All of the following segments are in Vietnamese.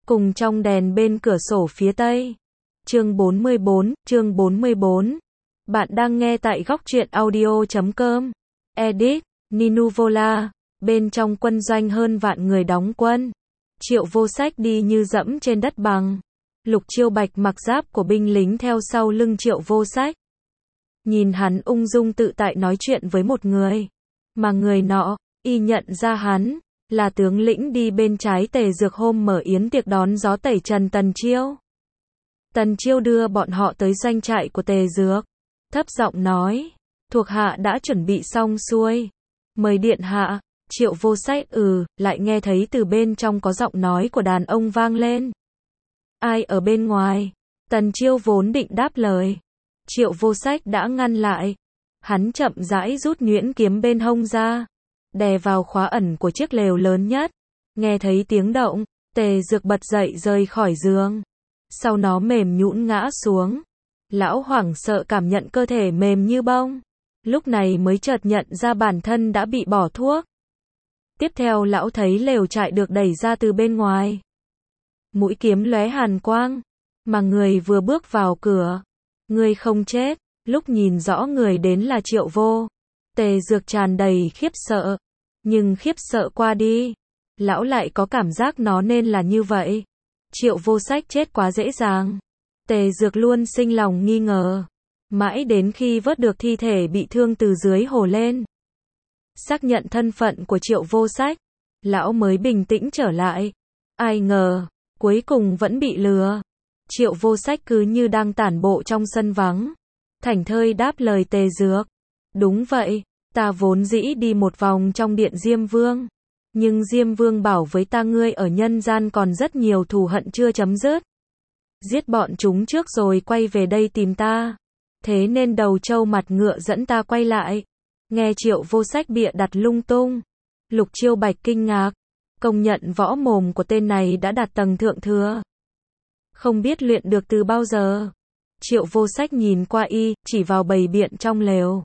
cùng trong đèn bên cửa sổ phía tây. Chương 44. Bạn đang nghe tại góc truyện audio.com. Edit, Ninuvola. Bên trong quân doanh hơn vạn người đóng quân. Triệu Vô Sách đi như dẫm trên đất bằng. Lục Chiêu Bạch mặc giáp của binh lính theo sau lưng Triệu Vô Sách. Nhìn hắn ung dung tự tại nói chuyện với một người. Mà người nọ, y nhận ra hắn, là tướng lĩnh đi bên trái Tề Dược hôm mở yến tiệc đón gió tẩy trần Tần Chiêu. Tần Chiêu đưa bọn họ tới doanh trại của Tề Dược. Thấp giọng nói, thuộc hạ đã chuẩn bị xong xuôi. Mời điện hạ. Triệu Vô Sách lại nghe thấy từ bên trong có giọng nói của đàn ông vang lên. Ai ở bên ngoài? Tần Chiêu vốn định đáp lời. Triệu Vô Sách đã ngăn lại. Hắn chậm rãi rút nhuyễn kiếm bên hông ra, đè vào khóa ẩn của chiếc lều lớn nhất. Nghe thấy tiếng động, Tề Dược bật dậy rời khỏi giường. Sau nó mềm nhũn ngã xuống. Lão hoảng sợ cảm nhận cơ thể mềm như bông. Lúc này mới chợt nhận ra bản thân đã bị bỏ thuốc. Tiếp theo lão thấy lều trại được đẩy ra từ bên ngoài. Mũi kiếm lóe hàn quang, mà người vừa bước vào cửa. Người không chết. Lúc nhìn rõ người đến là Triệu Vô, Tề Dược tràn đầy khiếp sợ. Nhưng khiếp sợ qua đi, lão lại có cảm giác nó nên là như vậy. Triệu Vô Sách chết quá dễ dàng. Tề Dược luôn sinh lòng nghi ngờ. Mãi đến khi vớt được thi thể bị thương từ dưới hồ lên, xác nhận thân phận của Triệu Vô Sách, lão mới bình tĩnh trở lại. Ai ngờ, cuối cùng vẫn bị lừa. Triệu Vô Sách cứ như đang tản bộ trong sân vắng, thảnh thơi đáp lời Tề Dược. Đúng vậy, ta vốn dĩ đi một vòng trong điện Diêm Vương. Nhưng Diêm Vương bảo với ta ngươi ở nhân gian còn rất nhiều thù hận chưa chấm dứt. Giết bọn chúng trước rồi quay về đây tìm ta. Thế nên đầu trâu mặt ngựa dẫn ta quay lại. Nghe Triệu Vô Sách bịa đặt lung tung, Lục Chiêu Bạch kinh ngạc. Công nhận võ mồm của tên này đã đạt tầng thượng thừa. Không biết luyện được từ bao giờ. Triệu Vô Sách nhìn qua y, chỉ vào bầy biện trong lều.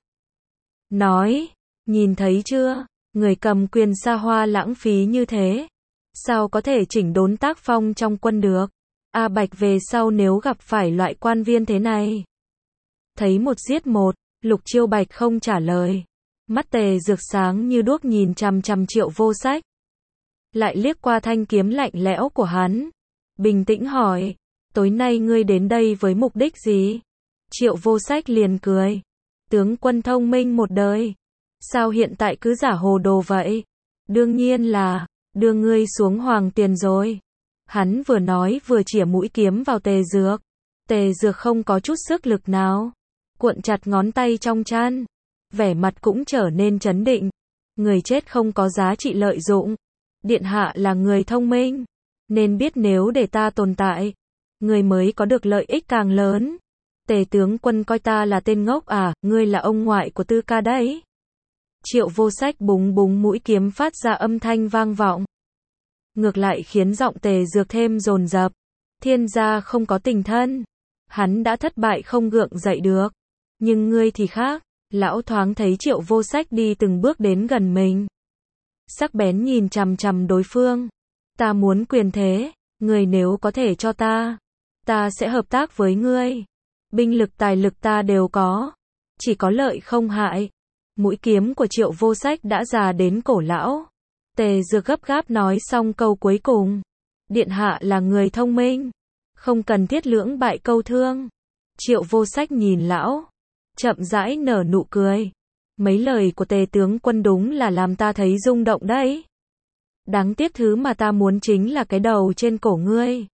Nói, nhìn thấy chưa, người cầm quyền xa hoa lãng phí như thế. Sao có thể chỉnh đốn tác phong trong quân được. A Bạch về sau nếu gặp phải loại quan viên thế này. Thấy một giết một, Lục Chiêu Bạch không trả lời. Mắt Tề Dược sáng như đuốc nhìn chằm chằm Triệu Vô Sách. Lại liếc qua thanh kiếm lạnh lẽo của hắn. Bình tĩnh hỏi, tối nay ngươi đến đây với mục đích gì? Triệu Vô Sách liền cười. Tướng quân thông minh một đời. Sao hiện tại cứ giả hồ đồ vậy? Đương nhiên là, đưa ngươi xuống hoàng tiền rồi. Hắn vừa nói vừa chĩa mũi kiếm vào Tề Dược. Tề Dược không có chút sức lực nào. Cuộn chặt ngón tay trong trán. Vẻ mặt cũng trở nên trấn định. Người chết không có giá trị lợi dụng. Điện hạ là người thông minh, nên biết nếu để ta tồn tại, người mới có được lợi ích càng lớn. Tề tướng quân coi ta là tên ngốc à, ngươi là ông ngoại của Tư Ca đấy. Triệu Vô Sách búng búng mũi kiếm phát ra âm thanh vang vọng. Ngược lại khiến giọng Tề Dược thêm dồn dập. Thiên gia không có tình thân. Hắn đã thất bại không gượng dậy được. Nhưng ngươi thì khác. Lão thoáng thấy Triệu Vô Sách đi từng bước đến gần mình. Sắc bén nhìn chằm chằm đối phương. Ta muốn quyền thế. Ngươi nếu có thể cho ta, ta sẽ hợp tác với ngươi. Binh lực tài lực ta đều có. Chỉ có lợi không hại. Mũi kiếm của Triệu Vô Sách đã già đến cổ lão. Tề Dược gấp gáp nói xong câu cuối cùng. Điện hạ là người thông minh. Không cần thiết lưỡng bại câu thương. Triệu Vô Sách nhìn lão. Chậm rãi nở nụ cười. Mấy lời của Tề tướng quân đúng là làm ta thấy rung động đấy. Đáng tiếc thứ mà ta muốn chính là cái đầu trên cổ ngươi.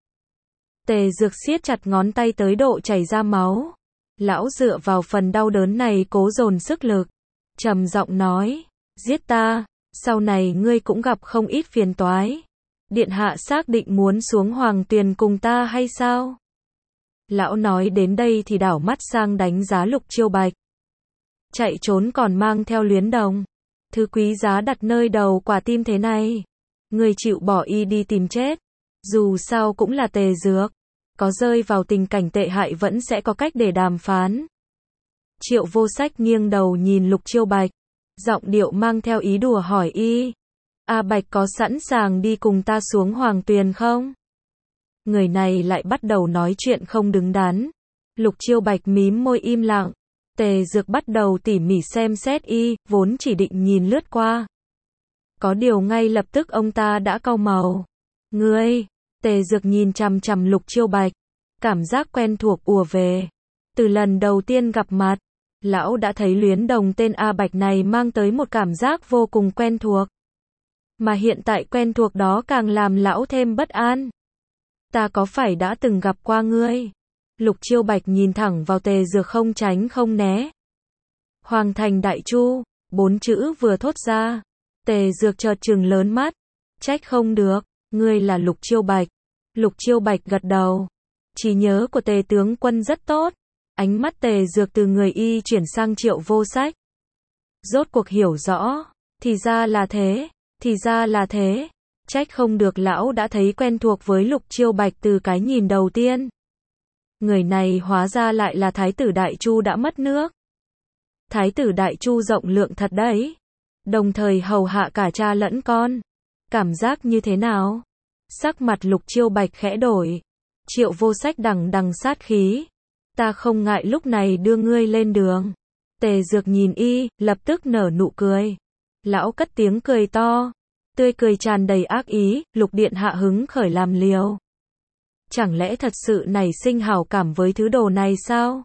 Tề Dược siết chặt ngón tay tới độ chảy ra máu. Lão dựa vào phần đau đớn này cố dồn sức lực. Trầm giọng nói, giết ta, sau này ngươi cũng gặp không ít phiền toái. Điện hạ xác định muốn xuống hoàng tuyền cùng ta hay sao? Lão nói đến đây thì đảo mắt sang đánh giá Lục Chiêu Bạch. Chạy trốn còn mang theo luyến đồng. Thứ quý giá đặt nơi đầu quả tim thế này. Người chịu bỏ y đi tìm chết. Dù sao cũng là Tề Dược. Có rơi vào tình cảnh tệ hại vẫn sẽ có cách để đàm phán. Triệu Vô Sách nghiêng đầu nhìn Lục Chiêu Bạch. Giọng điệu mang theo ý đùa hỏi y. A Bạch có sẵn sàng đi cùng ta xuống hoàng tuyền không? người này lại bắt đầu nói chuyện không đứng đắn. Lục Chiêu Bạch mím môi im lặng. Tề Dược bắt đầu tỉ mỉ xem xét y, vốn chỉ định nhìn lướt qua. Có điều ngay lập tức ông ta đã cau màu. Ngươi, Tề Dược nhìn chằm chằm Lục Chiêu Bạch. Cảm giác quen thuộc ùa về. Từ lần đầu tiên gặp mặt, lão đã thấy Luyến Đồng tên A Bạch này mang tới một cảm giác vô cùng quen thuộc. Mà hiện tại quen thuộc đó càng làm lão thêm bất an. Ta có phải đã từng gặp qua ngươi? Lục Chiêu Bạch nhìn thẳng vào Tề Dược không tránh không né. Hoàng Thành Đại Chu, 4 chữ vừa thốt ra. Tề Dược chợt trừng lớn mắt. Trách không được, ngươi là Lục Chiêu Bạch. Lục Chiêu Bạch gật đầu. Trí nhớ của Tề tướng quân rất tốt. Ánh mắt Tề Dược từ người y chuyển sang Triệu Vô Sách. Rốt cuộc hiểu rõ. Thì ra là thế. Thì ra là thế. Trách không được lão đã thấy quen thuộc với Lục Chiêu Bạch từ cái nhìn đầu tiên. Người này hóa ra lại là Thái tử Đại Chu đã mất nước. Thái tử Đại Chu rộng lượng thật đấy. Đồng thời hầu hạ cả cha lẫn con. Cảm giác như thế nào? Sắc mặt Lục Chiêu Bạch khẽ đổi. Triệu Vô Sách đằng đằng sát khí. Ta không ngại lúc này đưa ngươi lên đường. Tề Dược nhìn y, lập tức nở nụ cười. Lão cất tiếng cười to. Tươi cười tràn đầy ác ý, Lục điện hạ hứng khởi làm liều. Chẳng lẽ thật sự nảy sinh hảo cảm với thứ đồ này sao?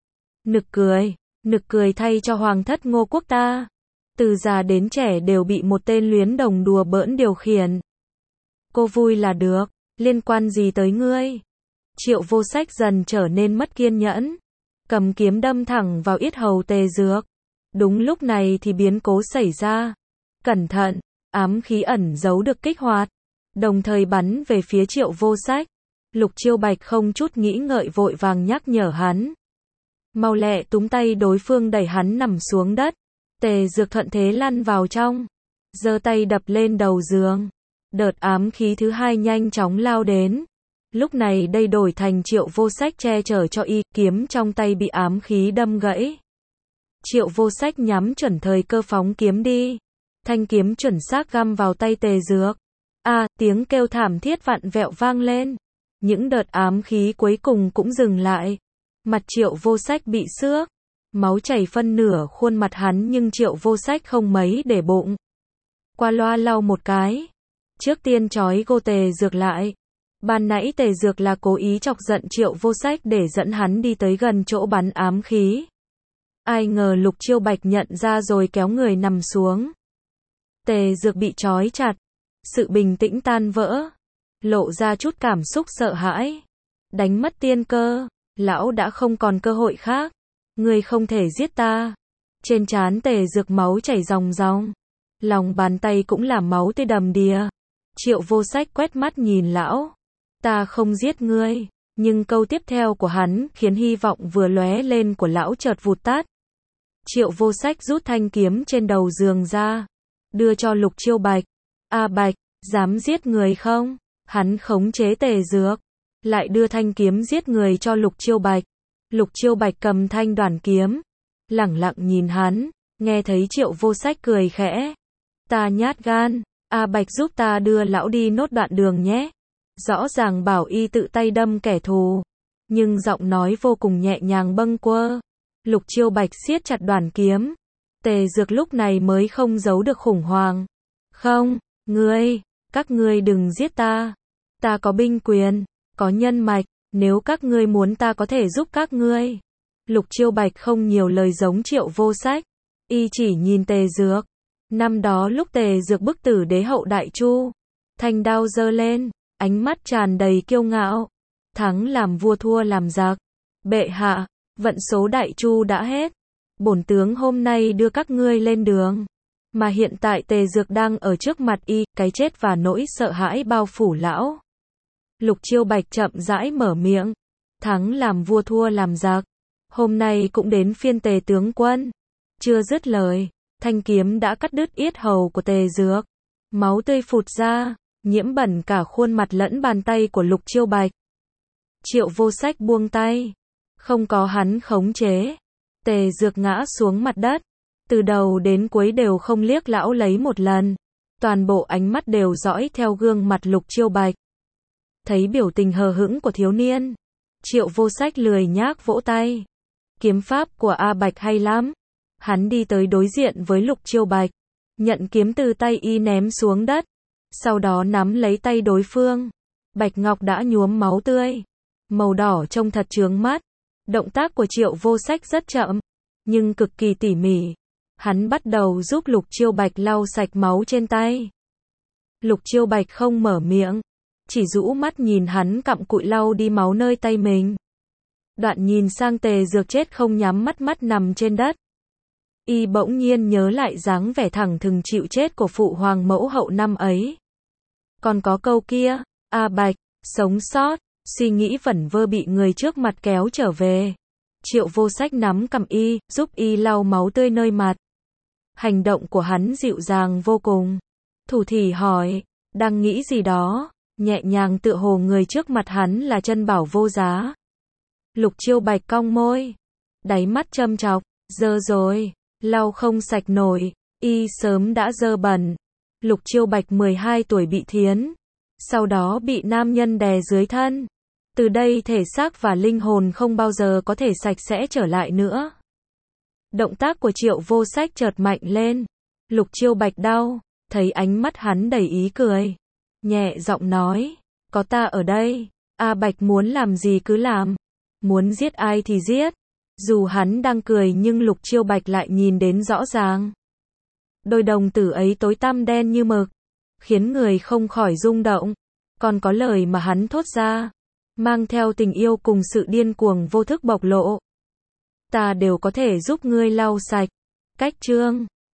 Nực cười thay cho hoàng thất Ngô quốc ta. Từ già đến trẻ đều bị một tên Luyến Đồng đùa bỡn điều khiển. Cô vui là được, liên quan gì tới ngươi? Triệu Vô Sách dần trở nên mất kiên nhẫn. Cầm kiếm đâm thẳng vào yết hầu Tề Dược. Đúng lúc này thì biến cố xảy ra. Cẩn thận, ám khí ẩn giấu được kích hoạt. Đồng thời bắn về phía Triệu Vô Sách. Lục Chiêu Bạch không chút nghĩ ngợi vội vàng nhắc nhở hắn. Mau lẹ túm tay đối phương đẩy hắn nằm xuống đất. Tề Dược thuận thế lăn vào trong. Giơ tay đập lên đầu giường. Đợt ám khí thứ hai nhanh chóng lao đến. Lúc này đây đổi thành Triệu Vô Sách che chở cho y, kiếm trong tay bị ám khí đâm gãy. Triệu Vô Sách nhắm chuẩn thời cơ phóng kiếm đi. Thanh kiếm chuẩn xác găm vào tay Tề Dược. Tiếng kêu thảm thiết vặn vẹo vang lên. Những đợt ám khí cuối cùng cũng dừng lại. Mặt Triệu Vô Sách bị xước. Máu chảy phân nửa khuôn mặt hắn nhưng Triệu Vô Sách không mấy để bụng. Qua loa lau một cái. Trước tiên trói cô Tề Dược lại. Ban nãy Tề Dược là cố ý chọc giận Triệu Vô Sách để dẫn hắn đi tới gần chỗ bắn ám khí. Ai ngờ Lục Chiêu Bạch nhận ra rồi kéo người nằm xuống. Tề Dược bị trói chặt. Sự bình tĩnh tan vỡ. Lộ ra chút cảm xúc sợ hãi. Đánh mất tiên cơ. Lão đã không còn cơ hội khác. Ngươi không thể giết ta. Trên trán Tề Dược máu chảy ròng ròng. Lòng bàn tay cũng là máu tươi đầm đìa. Triệu Vô Sách quét mắt nhìn lão. Ta không giết ngươi. Nhưng câu tiếp theo của hắn khiến hy vọng vừa lóe lên của lão chợt vụt tắt. Triệu Vô Sách rút thanh kiếm trên đầu giường ra. Đưa cho Lục Chiêu Bạch. Bạch, dám giết người không? Hắn khống chế Tề Dược. Lại đưa thanh kiếm giết người cho Lục Chiêu Bạch. Lục Chiêu Bạch cầm thanh đoản kiếm. Lẳng lặng nhìn hắn. Nghe thấy Triệu Vô Sách cười khẽ. Ta nhát gan. Bạch giúp ta đưa lão đi nốt đoạn đường nhé. Rõ ràng bảo y tự tay đâm kẻ thù. Nhưng giọng nói vô cùng nhẹ nhàng bâng quơ. Lục Chiêu Bạch siết chặt đoản kiếm. Tề Dược lúc này mới không giấu được khủng hoảng. Không, các ngươi đừng giết ta. Ta có binh quyền, có nhân mạch. Nếu các ngươi muốn ta có thể giúp các ngươi. Lục Chiêu Bạch không nhiều lời giống Triệu Vô Sách. Y chỉ nhìn Tề Dược. Năm đó lúc Tề Dược bức tử đế hậu Đại Chu. Thanh đao giơ lên. Ánh mắt tràn đầy kiêu ngạo. Thắng làm vua thua làm giặc. Bệ hạ, vận số Đại Chu đã hết. Bổn tướng hôm nay đưa các ngươi lên đường. Mà hiện tại Tề Dược đang ở trước mặt y, cái chết và nỗi sợ hãi bao phủ lão. Lục Chiêu Bạch chậm rãi mở miệng. Thắng làm vua thua làm giặc. Hôm nay cũng đến phiên Tề tướng quân. Chưa dứt lời, thanh kiếm đã cắt đứt yết hầu của Tề Dược. Máu tươi phụt ra, nhiễm bẩn cả khuôn mặt lẫn bàn tay của Lục Chiêu Bạch. Triệu Vô Sách buông tay. Không có hắn khống chế. Tề Dược ngã xuống mặt đất. Từ đầu đến cuối đều không liếc lão lấy một lần. Toàn bộ ánh mắt đều dõi theo gương mặt Lục Chiêu Bạch. Thấy biểu tình hờ hững của thiếu niên, Triệu Vô Sách lười nhác vỗ tay. Kiếm pháp của A Bạch hay lắm. Hắn đi tới đối diện với Lục Chiêu Bạch, nhận kiếm từ tay y ném xuống đất, sau đó nắm lấy tay đối phương. Bạch ngọc đã nhuốm máu tươi, màu đỏ trông thật chướng mắt. Động tác của Triệu Vô Sách rất chậm, nhưng cực kỳ tỉ mỉ. Hắn bắt đầu giúp Lục Chiêu Bạch lau sạch máu trên tay. Lục Chiêu Bạch không mở miệng, chỉ rũ mắt nhìn hắn cặm cụi lau đi máu nơi tay mình. Đoạn nhìn sang Tề Dược chết không nhắm mắt mắt nằm trên đất. Y bỗng nhiên nhớ lại dáng vẻ thẳng thừng chịu chết của phụ hoàng mẫu hậu năm ấy. Còn có câu kia, A Bạch, sống sót, suy nghĩ vẩn vơ bị người trước mặt kéo trở về. Triệu Vô Sách nắm cằm y, giúp y lau máu tươi nơi mặt. Hành động của hắn dịu dàng vô cùng. Thủ thỉ hỏi, đang nghĩ gì đó, nhẹ nhàng tựa hồ người trước mặt hắn là chân bảo vô giá. Lục Chiêu Bạch cong môi, đáy mắt châm chọc, dơ rồi, lau không sạch nổi, y sớm đã dơ bẩn. Lục Chiêu Bạch 12 tuổi bị thiến, sau đó bị nam nhân đè dưới thân. Từ đây thể xác và linh hồn không bao giờ có thể sạch sẽ trở lại nữa. Động tác của Triệu Vô Sách chợt mạnh lên. Lục Chiêu Bạch đau, thấy ánh mắt hắn đầy ý cười. Nhẹ giọng nói, có ta ở đây, A Bạch muốn làm gì cứ làm, muốn giết ai thì giết. Dù hắn đang cười nhưng Lục Chiêu Bạch lại nhìn đến rõ ràng. Đôi đồng tử ấy tối tăm đen như mực, khiến người không khỏi rung động. Còn có lời mà hắn thốt ra, mang theo tình yêu cùng sự điên cuồng vô thức bộc lộ. Ta đều có thể giúp ngươi lau sạch. Cách chương